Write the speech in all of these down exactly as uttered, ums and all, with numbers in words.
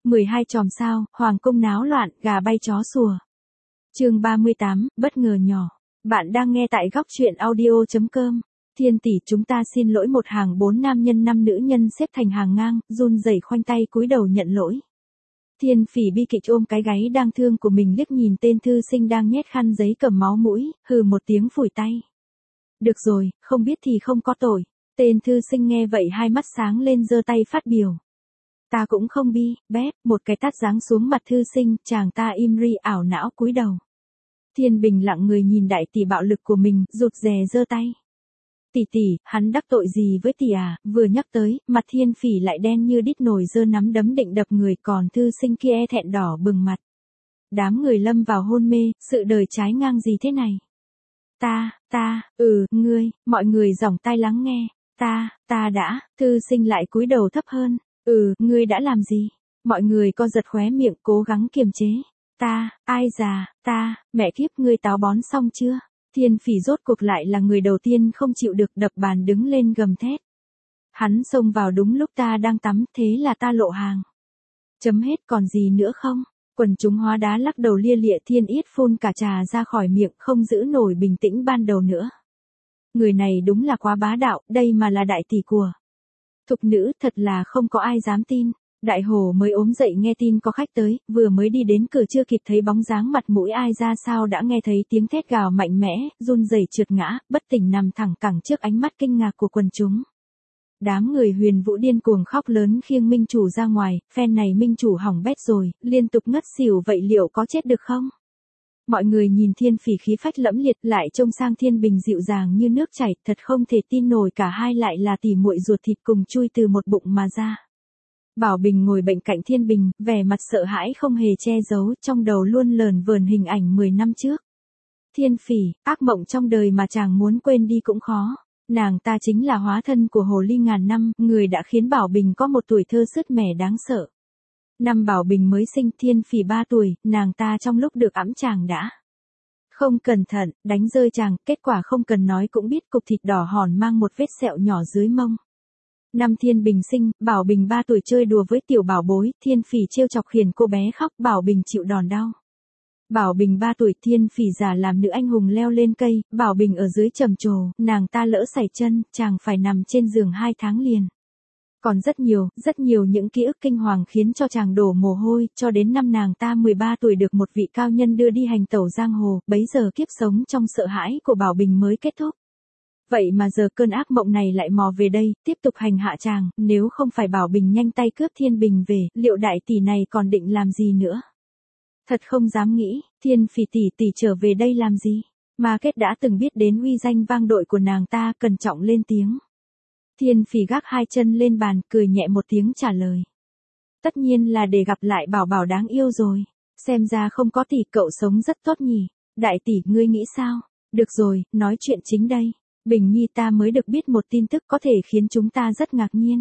mười hai chòm sao, hoàng cung náo loạn, gà bay chó sủa. Chương ba mươi tám, bất ngờ nhỏ. Bạn đang nghe tại góc truyện audio chấm com. Thiên tỷ, chúng ta xin lỗi. Một hàng bốn nam nhân năm nữ nhân xếp thành hàng ngang, run rẩy khoanh tay cúi đầu nhận lỗi. Thiên Phỉ bi kịch ôm cái gáy đang thương của mình liếc nhìn tên thư sinh đang nhét khăn giấy cầm máu mũi, hừ một tiếng phủi tay. Được rồi, không biết thì không có tội. Tên thư sinh nghe vậy hai mắt sáng lên giơ tay phát biểu. Ta cũng không bi, bép, một cái tát giáng xuống mặt thư sinh, chàng ta im ri ảo não cúi đầu. Thiên Bình lặng người nhìn đại tỷ bạo lực của mình, rụt rè giơ tay. Tỷ tỷ, hắn đắc tội gì với tỷ à? Vừa nhắc tới, mặt Thiên Phỉ lại đen như đít nồi, giơ nắm đấm định đập người, còn thư sinh kia e thẹn đỏ bừng mặt. Đám người lâm vào hôn mê, sự đời trái ngang gì thế này? Ta, ta, ừ, ngươi, mọi người giỏng tai lắng nghe. Ta, ta đã, thư sinh lại cúi đầu thấp hơn. Ừ, ngươi đã làm gì? Mọi người co giật khóe miệng cố gắng kiềm chế. Ta, ai già, ta, mẹ kiếp, ngươi táo bón xong chưa? Thiên Phỉ rốt cuộc lại là người đầu tiên không chịu được, đập bàn đứng lên gầm thét. Hắn xông vào đúng lúc ta đang tắm, thế là ta lộ hàng. Chấm hết, còn gì nữa không? Quần chúng hóa đá lắc đầu lia lịa. Thiên Yết phun cả trà ra khỏi miệng, không giữ nổi bình tĩnh ban đầu nữa. Người này đúng là quá bá đạo, đây mà là đại tỷ của thục nữ, thật là không có ai dám tin. Đại Hổ mới ốm dậy nghe tin có khách tới, vừa mới đi đến cửa chưa kịp thấy bóng dáng mặt mũi ai ra sao đã nghe thấy tiếng thét gào mạnh mẽ, run rẩy trượt ngã, bất tỉnh nằm thẳng cẳng trước ánh mắt kinh ngạc của quần chúng. Đám người Huyền Vũ điên cuồng khóc lớn khiêng minh chủ ra ngoài, phen này minh chủ hỏng bét rồi, liên tục ngất xỉu, vậy liệu có chết được không? Mọi người nhìn Thiên Phỉ khí phách lẫm liệt, lại trông sang Thiên Bình dịu dàng như nước chảy, thật không thể tin nổi cả hai lại là tỷ muội ruột thịt cùng chui từ một bụng mà ra. Bảo Bình ngồi bên cạnh Thiên Bình, vẻ mặt sợ hãi không hề che giấu, trong đầu luôn lờn vờn hình ảnh mười năm trước. Thiên Phỉ, ác mộng trong đời mà chàng muốn quên đi cũng khó. Nàng ta chính là hóa thân của hồ ly ngàn năm, người đã khiến Bảo Bình có một tuổi thơ sứt mẻ đáng sợ. Năm Bảo Bình mới sinh, Thiên Phỉ ba tuổi, nàng ta trong lúc được ẵm chàng đã không cẩn thận, đánh rơi chàng, kết quả không cần nói cũng biết, cục thịt đỏ hòn mang một vết sẹo nhỏ dưới mông. Năm Thiên Bình sinh, Bảo Bình ba tuổi chơi đùa với tiểu bảo bối, Thiên Phỉ trêu chọc khiển cô bé khóc, Bảo Bình chịu đòn đau. Bảo Bình ba tuổi, Thiên Phỉ giả làm nữ anh hùng leo lên cây, Bảo Bình ở dưới trầm trồ, nàng ta lỡ sẩy chân, chàng phải nằm trên giường hai tháng liền. Còn rất nhiều, rất nhiều những ký ức kinh hoàng khiến cho chàng đổ mồ hôi, cho đến năm nàng ta mười ba tuổi được một vị cao nhân đưa đi hành tẩu giang hồ, bấy giờ kiếp sống trong sợ hãi của Bảo Bình mới kết thúc. Vậy mà giờ cơn ác mộng này lại mò về đây, tiếp tục hành hạ chàng, nếu không phải Bảo Bình nhanh tay cướp Thiên Bình về, liệu đại tỷ này còn định làm gì nữa? Thật không dám nghĩ, Thiên Phỉ tỷ tỷ trở về đây làm gì? Ma Kết đã từng biết đến uy danh vang dội của nàng ta, cẩn trọng lên tiếng. Thiên Phỉ gác hai chân lên bàn, cười nhẹ một tiếng trả lời. Tất nhiên là để gặp lại Bảo Bảo đáng yêu rồi. Xem ra không có tỷ cậu sống rất tốt nhỉ. Đại tỷ, ngươi nghĩ sao? Được rồi, nói chuyện chính đây. Bình Nhi, ta mới được biết một tin tức có thể khiến chúng ta rất ngạc nhiên.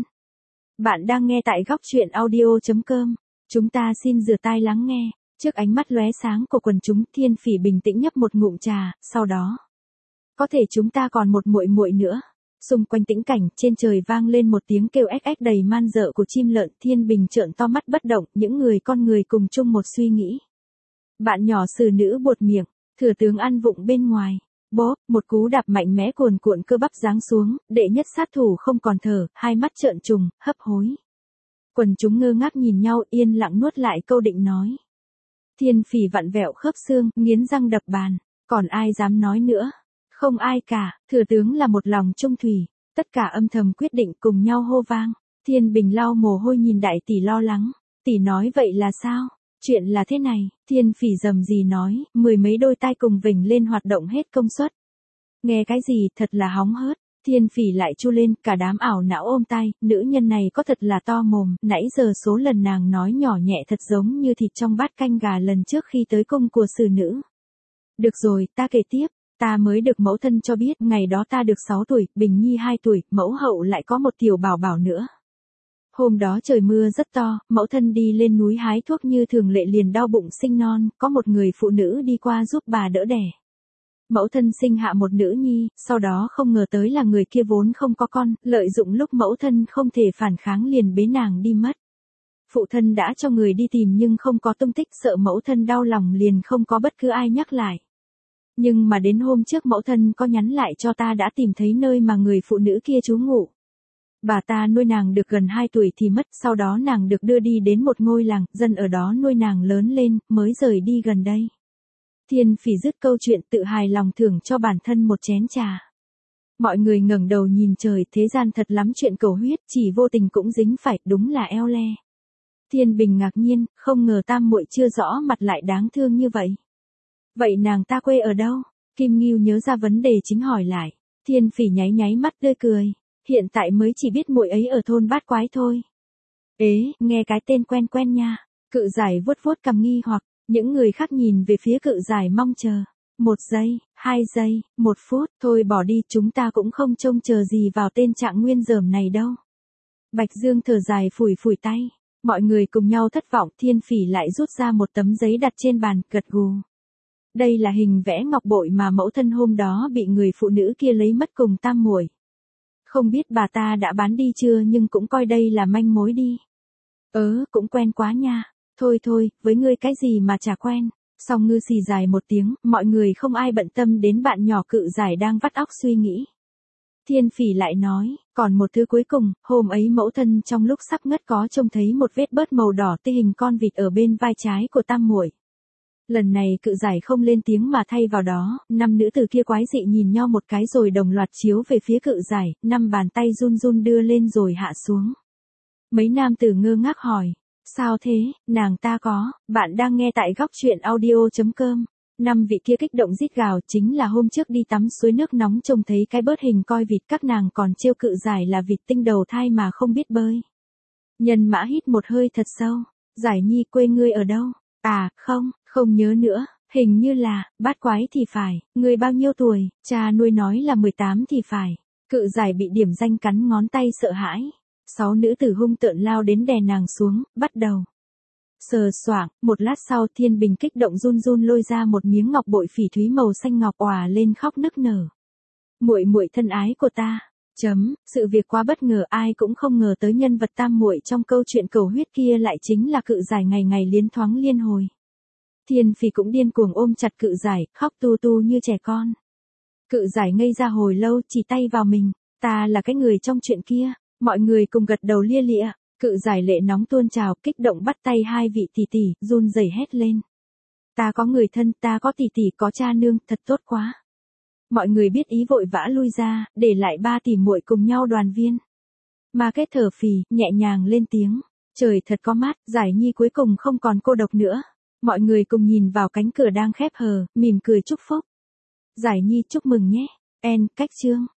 Bạn đang nghe tại góc truyện audio chấm com. Chúng ta xin rửa tai lắng nghe. Trước ánh mắt lóe sáng của quần chúng, Thiên Phỉ bình tĩnh nhấp một ngụm trà, sau đó. Có thể chúng ta còn một muội muội nữa. Xung quanh tĩnh cảnh, trên trời vang lên một tiếng kêu ếch ếch đầy man dợ của chim lợn. Thiên Bình trợn to mắt bất động, những người con người cùng chung một suy nghĩ. Bạn nhỏ xử nữ buột miệng, thừa tướng ăn vụng bên ngoài. Bốp, một cú đạp mạnh mẽ cuồn cuộn cơ bắp giáng xuống, đệ nhất sát thủ không còn thở, hai mắt trợn trùng, hấp hối. Quần chúng ngơ ngác nhìn nhau, yên lặng nuốt lại câu định nói. Thiên Phỉ vặn vẹo khớp xương, nghiến răng đập bàn, còn ai dám nói nữa? Không ai cả, thừa tướng là một lòng trung thủy, tất cả âm thầm quyết định cùng nhau hô vang. Thiên Bình lau mồ hôi nhìn đại tỷ lo lắng, tỷ nói vậy là sao? Chuyện là thế này, Thiên Phỉ rầm rì nói, mười mấy đôi tai cùng vểnh lên hoạt động hết công suất. Nghe cái gì, thật là hóng hớt. Thiên Phỉ lại chu lên, cả đám ảo não ôm tai, nữ nhân này có thật là to mồm, nãy giờ số lần nàng nói nhỏ nhẹ thật giống như thịt trong bát canh gà lần trước khi tới cung của xử nữ. Được rồi, ta kể tiếp, ta mới được mẫu thân cho biết, ngày đó ta được sáu tuổi, Bình Nhi hai tuổi, mẫu hậu lại có một tiểu bảo bảo nữa. Hôm đó trời mưa rất to, mẫu thân đi lên núi hái thuốc như thường lệ liền đau bụng sinh non, có một người phụ nữ đi qua giúp bà đỡ đẻ. Mẫu thân sinh hạ một nữ nhi, sau đó không ngờ tới là người kia vốn không có con, lợi dụng lúc mẫu thân không thể phản kháng liền bế nàng đi mất. Phụ thân đã cho người đi tìm nhưng không có tung tích, sợ mẫu thân đau lòng liền không có bất cứ ai nhắc lại. Nhưng mà đến hôm trước mẫu thân có nhắn lại cho ta đã tìm thấy nơi mà người phụ nữ kia trú ngụ. Bà ta nuôi nàng được gần hai tuổi thì mất, sau đó nàng được đưa đi đến một ngôi làng, dân ở đó nuôi nàng lớn lên, mới rời đi gần đây. Thiên Phỉ dứt câu chuyện tự hài lòng thưởng cho bản thân một chén trà. Mọi người ngẩng đầu nhìn trời, thế gian thật lắm chuyện cầu huyết, chỉ vô tình cũng dính phải, đúng là eo le. Thiên Bình ngạc nhiên, không ngờ tam muội chưa rõ mặt lại đáng thương như vậy. Vậy nàng ta quê ở đâu? Kim Ngưu nhớ ra vấn đề chính hỏi lại. Thiên Phỉ nháy nháy mắt tươi cười. Hiện tại mới chỉ biết muội ấy ở thôn Bát Quái thôi. Ế, nghe cái tên quen quen nha. Cự Giải vuốt vuốt cằm nghi hoặc, những người khác nhìn về phía Cự Giải mong chờ. Một giây, hai giây, một phút, thôi bỏ đi, chúng ta cũng không trông chờ gì vào tên Trạng Nguyên dởm này đâu. Bạch Dương thở dài phủi phủi tay. Mọi người cùng nhau thất vọng, Thiên Phỉ lại rút ra một tấm giấy đặt trên bàn, gật gù. Đây là hình vẽ ngọc bội mà mẫu thân hôm đó bị người phụ nữ kia lấy mất cùng tam muội. Không biết bà ta đã bán đi chưa nhưng cũng coi đây là manh mối đi. Ớ, cũng quen quá nha. Thôi thôi, với ngươi cái gì mà chả quen. Song Ngư xì dài một tiếng, mọi người không ai bận tâm đến bạn nhỏ Cự Giải đang vắt óc suy nghĩ. Thiên Phỉ lại nói, còn một thứ cuối cùng, hôm ấy mẫu thân trong lúc sắp ngất có trông thấy một vết bớt màu đỏ tê hình con vịt ở bên vai trái của tam muội. Lần này Cự Giải không lên tiếng mà thay vào đó, năm nữ tử kia quái dị nhìn nhau một cái rồi đồng loạt chiếu về phía Cự Giải, năm bàn tay run run đưa lên rồi hạ xuống. Mấy nam tử ngơ ngác hỏi, sao thế, nàng ta có, bạn đang nghe tại góc truyện audio chấm com. Năm vị kia kích động rít gào, chính là hôm trước đi tắm suối nước nóng trông thấy cái bớt hình coi vịt, các nàng còn trêu Cự Giải là vịt tinh đầu thai mà không biết bơi. Nhân Mã hít một hơi thật sâu, Giải Nhi quê ngươi ở đâu? À, không, không nhớ nữa, hình như là, Bát Quái thì phải, ngươi bao nhiêu tuổi, cha nuôi nói là mười tám thì phải. Cự Giải bị điểm danh cắn ngón tay sợ hãi. Sáu nữ tử hung tợn lao đến đè nàng xuống, bắt đầu. Sờ soạng, một lát sau Thiên Bình kích động run run lôi ra một miếng ngọc bội phỉ thúy màu xanh ngọc, òa lên khóc nức nở. Muội muội thân ái của ta. Chấm, sự việc quá bất ngờ, ai cũng không ngờ tới nhân vật tam muội trong câu chuyện cầu huyết kia lại chính là Cự Giải ngày ngày liến thoáng liên hồi. Thiên Phỉ cũng điên cuồng ôm chặt Cự Giải, khóc tu tu như trẻ con. Cự Giải ngây ra hồi lâu, chỉ tay vào mình, ta là cái người trong chuyện kia. Mọi người cùng gật đầu lia lịa. Cự Giải lệ nóng tuôn trào, kích động bắt tay hai vị tỷ tỷ, run rẩy hét lên. Ta có người thân, ta có tỷ tỷ, có cha nương, thật tốt quá. Mọi người biết ý vội vã lui ra, để lại ba tỷ muội cùng nhau đoàn viên. Mà Kết thở phì, nhẹ nhàng lên tiếng. Trời thật có mát, Giải Nhi cuối cùng không còn cô độc nữa. Mọi người cùng nhìn vào cánh cửa đang khép hờ, mỉm cười chúc phúc. Giải Nhi chúc mừng nhé. En, cách chương.